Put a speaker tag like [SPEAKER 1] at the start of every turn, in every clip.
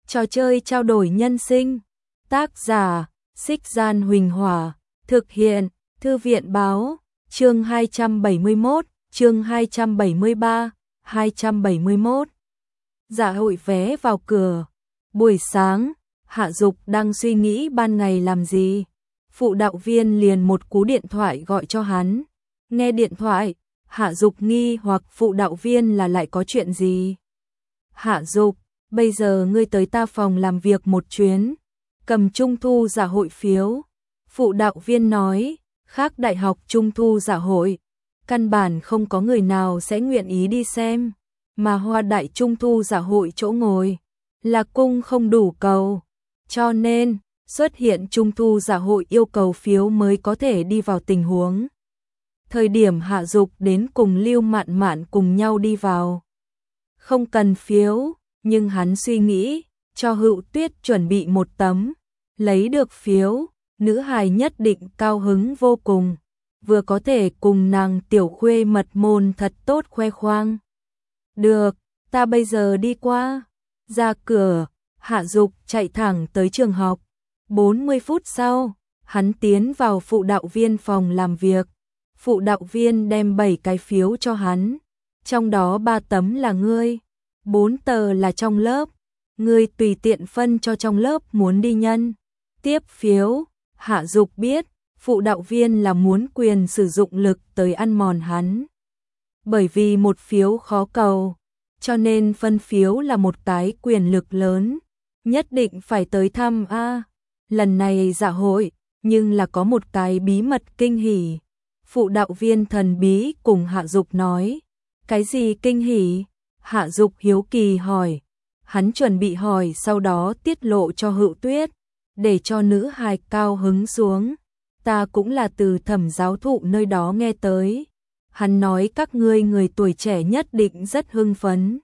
[SPEAKER 1] Trò chơi trao đổi nhân sinh. Tác giả: Xích Gian Huỳnh Hỏa. Thực hiện: Thư viện báo. Chương 271, chương 273, 271. Dạ hội vé vào cửa. Buổi sáng, Hạ Dục đang suy nghĩ ban ngày làm gì. Phụ đạo viên liền một cú điện thoại gọi cho hắn. Nghe điện thoại, Hạ Dục nghi hoặc phụ đạo viên là lại có chuyện gì. Hạ Dục, bây giờ ngươi tới ta phòng làm việc một chuyến, cầm trung thu dạ hội phiếu. Phụ đạo viên nói, khác đại học trung thu dạ hội, căn bản không có người nào sẽ nguyện ý đi xem, mà Hoa Đại trung thu dạ hội chỗ ngồi là cung không đủ cầu, cho nên xuất hiện trung thu dạ hội yêu cầu phiếu mới có thể đi vào tình huống. Thời điểm Hạ Dục đến cùng Lưu Mạn Mạn cùng nhau đi vào, không cần phiếu, nhưng hắn suy nghĩ, cho Hữu Tuyết chuẩn bị một tấm, lấy được phiếu, nữ hài nhất định cao hứng vô cùng, vừa có thể cùng nàng tiểu khuê mật môn thật tốt khoe khoang. Được, ta bây giờ đi qua. Ra cửa, Hạ Dục chạy thẳng tới trường học. 40 phút sau, hắn tiến vào phụ đạo viên phòng làm việc. Phụ đạo viên đem 7 cái phiếu cho hắn, trong đó 3 tấm là ngươi, 4 tờ là trong lớp, ngươi tùy tiện phân cho trong lớp muốn đi nhân. Tiếp phiếu, Hạ Dục biết, phụ đạo viên là muốn quyền sử dụng lực tới ăn mòn hắn. Bởi vì một phiếu khó cầu, cho nên phân phiếu là một cái quyền lực lớn, nhất định phải tới thăm a. Lần này dạ hội, nhưng là có một cái bí mật kinh hỉ. Phụ đạo viên thần bí cùng Hạ Dục nói. Cái gì kinh hỉ? Hạ Dục hiếu kỳ hỏi. Hắn chuẩn bị hỏi sau đó tiết lộ cho Hữu Tuyết, để cho nữ hài cao hứng xuống. Ta cũng là từ Thẩm giáo thụ nơi đó nghe tới. Hắn nói các ngươi người tuổi trẻ nhất định rất hưng phấn.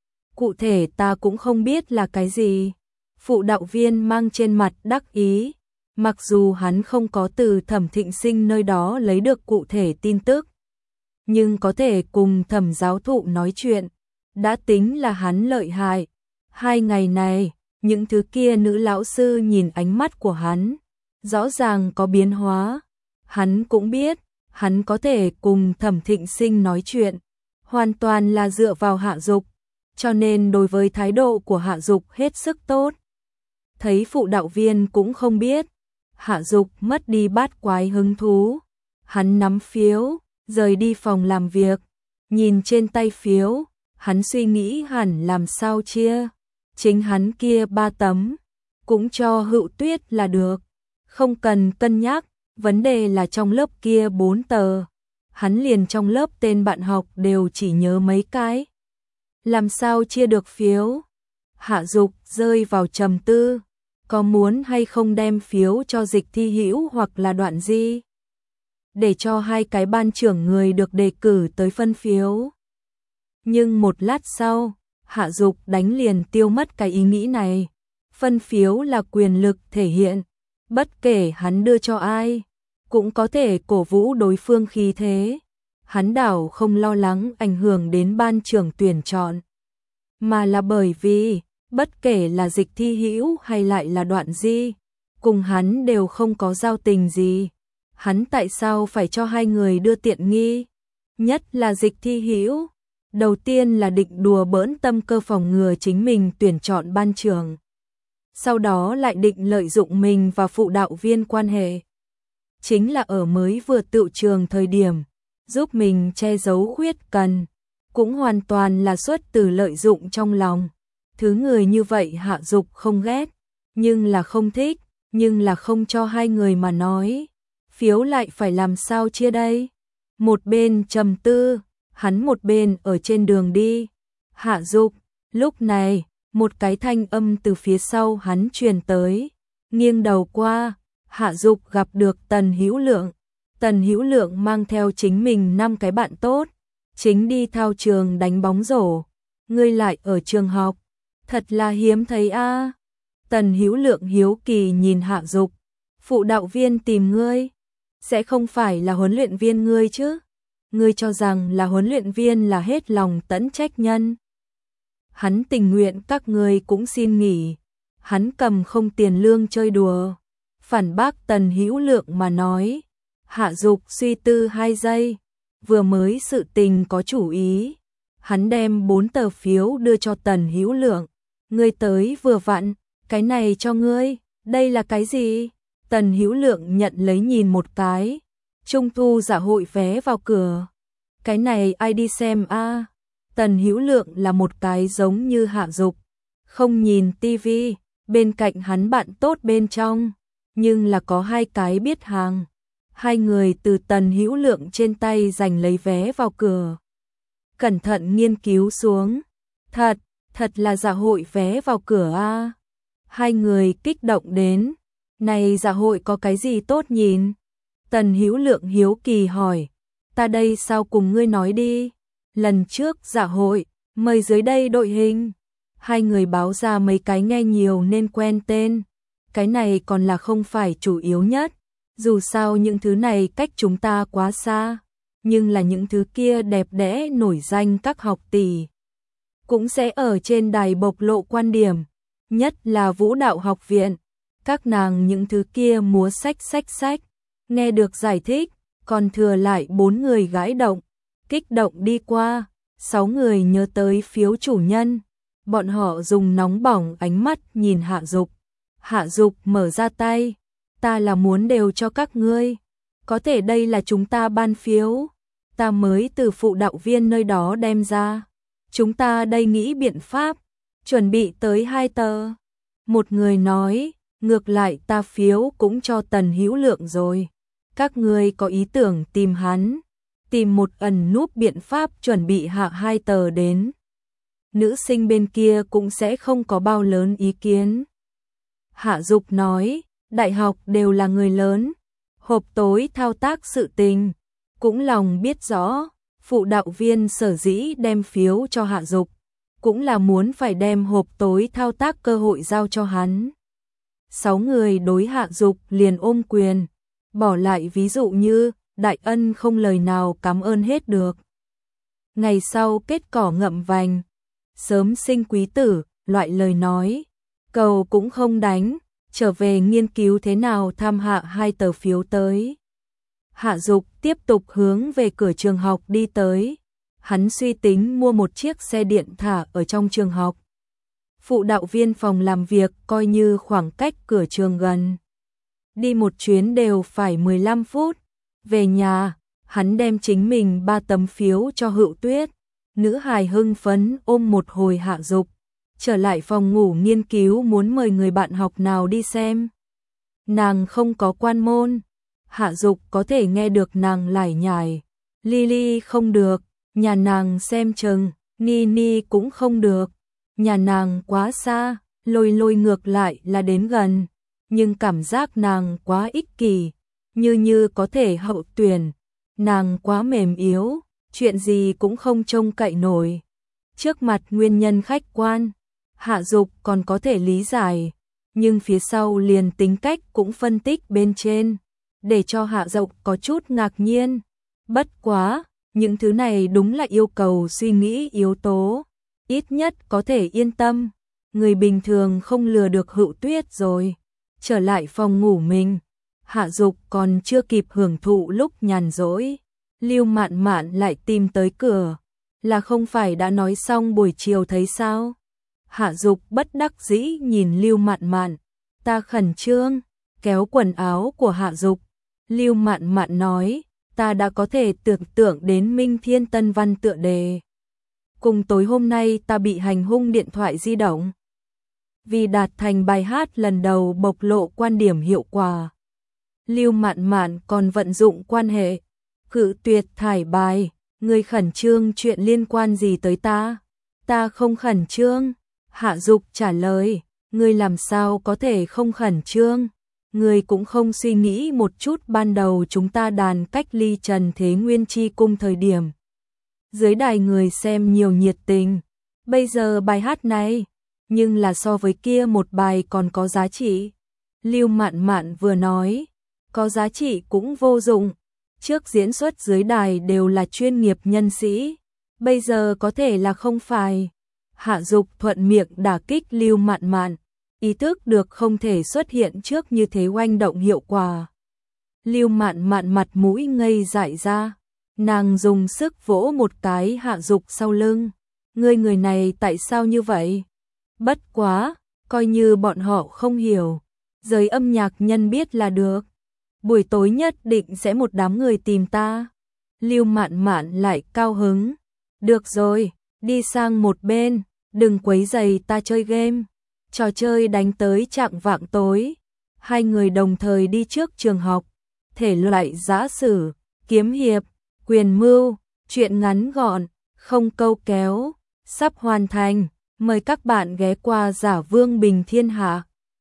[SPEAKER 1] Cụ thể ta cũng không biết là cái gì. Phụ đạo viên mang trên mặt đắc ý. Mặc dù hắn không có từ Thẩm Thịnh Sinh nơi đó lấy được cụ thể tin tức, nhưng có thể cùng Thẩm giáo thụ nói chuyện, đã tính là hắn lợi hại. 2 ngày này, những thứ kia nữ lão sư nhìn ánh mắt của hắn, rõ ràng có biến hóa. Hắn cũng biết, hắn có thể cùng Thẩm Thịnh Sinh nói chuyện, hoàn toàn là dựa vào Hạ Dục, cho nên đối với thái độ của Hạ Dục hết sức tốt. Thấy phụ đạo viên cũng không biết, Hạ Dục mất đi bát quái hứng thú. Hắn nắm phiếu, rời đi phòng làm việc, nhìn trên tay phiếu, hắn suy nghĩ hẳn làm sao chia. Chính hắn kia 3 tấm, cũng cho Hữu Tuyết là được, không cần cân nhắc, vấn đề là trong lớp kia 4 tờ, hắn liền trong lớp tên bạn học đều chỉ nhớ mấy cái. Làm sao chia được phiếu? Hạ Dục rơi vào trầm tư, có muốn hay không đem phiếu cho Dịch Thi Hữu hoặc là Đoạn Di, để cho 2 cái ban trưởng người được đề cử tới phân phiếu. Nhưng một lát sau, Hạ Dục đánh liền tiêu mất cái ý nghĩ này. Phân phiếu là quyền lực thể hiện, bất kể hắn đưa cho ai, cũng có thể cổ vũ đối phương khí thế. Hắn đảo không lo lắng ảnh hưởng đến ban trưởng tuyển chọn, mà là bởi vì, bất kể là Dịch Thi Hữu hay lại là Đoạn Di, cùng hắn đều không có giao tình gì. Hắn tại sao phải cho 2 người đưa tiện nghi? Nhất là Dịch Thi Hữu. Đầu tiên là định đùa bỡn tâm cơ phòng ngừa chính mình tuyển chọn ban trưởng. Sau đó lại định lợi dụng mình và phụ đạo viên quan hệ. Chính là ở mới vừa tựu trường thời điểm, giúp mình che giấu khuyết cần. Cũng hoàn toàn là xuất từ lợi dụng trong lòng. Thứ người như vậy Hạ Dục không ghét, nhưng là không thích, nhưng là không cho 2 người mà nói. Phiếu lại phải làm sao chia đây? Một bên trầm tư, hắn một bên ở trên đường đi. Hạ Dục, lúc này, một cái thanh âm từ phía sau hắn truyền tới. Nghiêng đầu qua, Hạ Dục gặp được Tần Hữu Lượng. Tần Hữu Lượng mang theo chính mình 5 cái bạn tốt, chính đi thao trường đánh bóng rổ. Ngươi lại ở trường học, thật là hiếm thấy a. Tần Hữu Lượng hiếu kỳ nhìn Hạ Dục. Phụ đạo viên tìm ngươi, sẽ không phải là huấn luyện viên ngươi chứ? Ngươi cho rằng là huấn luyện viên là hết lòng tẫn trách nhân. Hắn tình nguyện các ngươi cũng xin nghỉ, hắn cầm không tiền lương chơi đùa. Phản bác Tần Hữu Lượng mà nói. Hạ Dục suy tư 2 giây, vừa mới sự tình có chủ ý. Hắn đem 4 tờ phiếu đưa cho Tần Hữu Lượng. Ngươi tới vừa vặn, cái này cho ngươi, đây là cái gì? Tần Hữu Lượng nhận lấy nhìn một cái. Trung thu dạ hội vé vào cửa. Cái này ai đi xem a? Tần Hữu Lượng là một cái giống như Hạ Dục, không nhìn tivi, bên cạnh hắn bạn tốt bên trong, nhưng là có 2 cái biết hàng. 2 người từ Tần Hữu Lượng trên tay giành lấy vé vào cửa. Cẩn thận nghiên cứu xuống. Thật là dạ hội vé vào cửa a. 2 người kích động đến. Này dạ hội có cái gì tốt nhìn? Tần Hữu Lượng hiếu kỳ hỏi. Ta đây sao cùng ngươi nói đi. Lần trước dạ hội, mời dưới đây đội hình. 2 người báo ra mấy cái nghe nhiều nên quen tên. Cái này còn là không phải chủ yếu nhất. Dù sao những thứ này cách chúng ta quá xa. Nhưng là những thứ kia đẹp đẽ nổi danh các học tỷ. Cũng sẽ ở trên đài bộc lộ quan điểm. Nhất là vũ đạo học viện. Các nàng những thứ kia múa sách. Nghe được giải thích, còn thừa lại 4 người gãi động. Kích động đi qua, 6 người nhớ tới phiếu chủ nhân. Bọn họ dùng nóng bỏng ánh mắt nhìn Hạ Dục. Hạ Dục mở ra tay. Ta là muốn đều cho các ngươi. Có thể đây là chúng ta ban phiếu. Ta mới từ phụ đạo viên nơi đó đem ra. Chúng ta đây nghĩ biện pháp. Chuẩn bị tới 2 tờ. Một người nói, ngược lại ta phiếu cũng cho Tần Hữu Lượng rồi. Các ngươi có ý tưởng tìm hắn. Tìm một ẩn núp biện pháp chuẩn bị hạ 2 tờ đến. Nữ sinh bên kia cũng sẽ không có bao lớn ý kiến. Hạ Dục nói, đại học đều là người lớn. Hộp tối thao tác sự tình. Cũng lòng biết rõ, phụ đạo viên sở dĩ đem phiếu cho Hạ Dục. Cũng là muốn phải đem hộp tối thao tác cơ hội giao cho hắn. 6 người đối Hạ Dục liền ôm quyền. Bỏ lại ví dụ như, đại ân không lời nào cảm ơn hết được. Ngày sau kết cỏ ngậm vành. Sớm sinh quý tử, loại lời nói. Cầu cũng không đánh, trở về nghiên cứu thế nào tham hạ 2 tờ phiếu tới. Hạ Dục tiếp tục hướng về cửa trường học đi tới. Hắn suy tính mua một chiếc xe điện thả ở trong trường học. Phụ đạo viên phòng làm việc coi như khoảng cách cửa trường gần. Đi một chuyến đều phải 15 phút. Về nhà, hắn đem chính mình 3 tấm phiếu cho Hữu Tuyết. Nữ hài hưng phấn ôm một hồi Hạ Dục. Trở lại phòng ngủ nghiên cứu muốn mời người bạn học nào đi xem. Nàng không có quan môn. Hạ Dục có thể nghe được nàng lải nhải. Lily không được, nhà nàng xem chừng, Nini cũng không được. Nhà nàng quá xa, lôi ngược lại là đến gần. Nhưng cảm giác nàng quá ích kỷ, như có thể hậu tuyển. Nàng quá mềm yếu, chuyện gì cũng không trông cậy nổi. Trước mặt nguyên nhân khách quan, Hạ Dục còn có thể lý giải. Nhưng phía sau liền tính cách cũng phân tích bên trên. Để cho Hạ Dục có chút ngạc nhiên. Bất quá, những thứ này đúng là yêu cầu suy nghĩ yếu tố. Ít nhất có thể yên tâm. Người bình thường không lừa được Hữu Tuyết rồi. Trở lại phòng ngủ mình. Hạ Dục còn chưa kịp hưởng thụ lúc nhàn rỗi. Lưu Mạn Mạn lại tìm tới cửa. Là không phải đã nói xong buổi chiều thấy sao? Hạ Dục bất đắc dĩ nhìn Lưu Mạn Mạn. Ta khẩn trương. Kéo quần áo của Hạ Dục. Lưu Mạn Mạn nói. Ta đã có thể tưởng tượng đến Minh Thiên Tân Văn tựa đề. Cùng tối hôm nay ta bị hành hung điện thoại di động. Vì đạt thành bài hát lần đầu bộc lộ quan điểm hiệu quả. Lưu Mạn Mạn còn vận dụng quan hệ. Cự tuyệt thải bài. Ngươi khẩn trương chuyện liên quan gì tới ta? Ta không khẩn trương. Hạ Dục trả lời. Ngươi làm sao có thể không khẩn trương? Ngươi cũng không suy nghĩ một chút ban đầu chúng ta đàn cách ly Trần Thế Nguyên Chi cung thời điểm. Dưới đài người xem nhiều nhiệt tình. Bây giờ bài hát này, nhưng là so với kia một bài còn có giá trị. Lưu Mạn Mạn vừa nói, có giá trị cũng vô dụng. Trước diễn xuất dưới đài đều là chuyên nghiệp nhân sĩ. Bây giờ có thể là không phải. Hạ Dục thuận miệng đả kích Lưu Mạn Mạn. ý thức được không thể xuất hiện trước như thế oanh động hiệu quả. Lưu Mạn Mạn mặt mũi ngây dại ra, nàng dùng sức vỗ một cái Hạ Dục sau lưng. Người này tại sao như vậy? Bất quá, coi như bọn họ không hiểu, giới âm nhạc nhân biết là được. Buổi tối nhất định sẽ một đám người tìm ta. Lưu Mạn Mạn lại cao hứng. Được rồi, đi sang một bên, đừng quấy rầy ta chơi game. Trò chơi đánh tới chạng vạng tối. Hai người đồng thời đi trước trường học. Thể loại giã sử, kiếm hiệp, quyền mưu, truyện ngắn gọn, không câu kéo, sắp hoàn thành. Mời các bạn ghé qua Giả Vương Bình Thiên Hạ.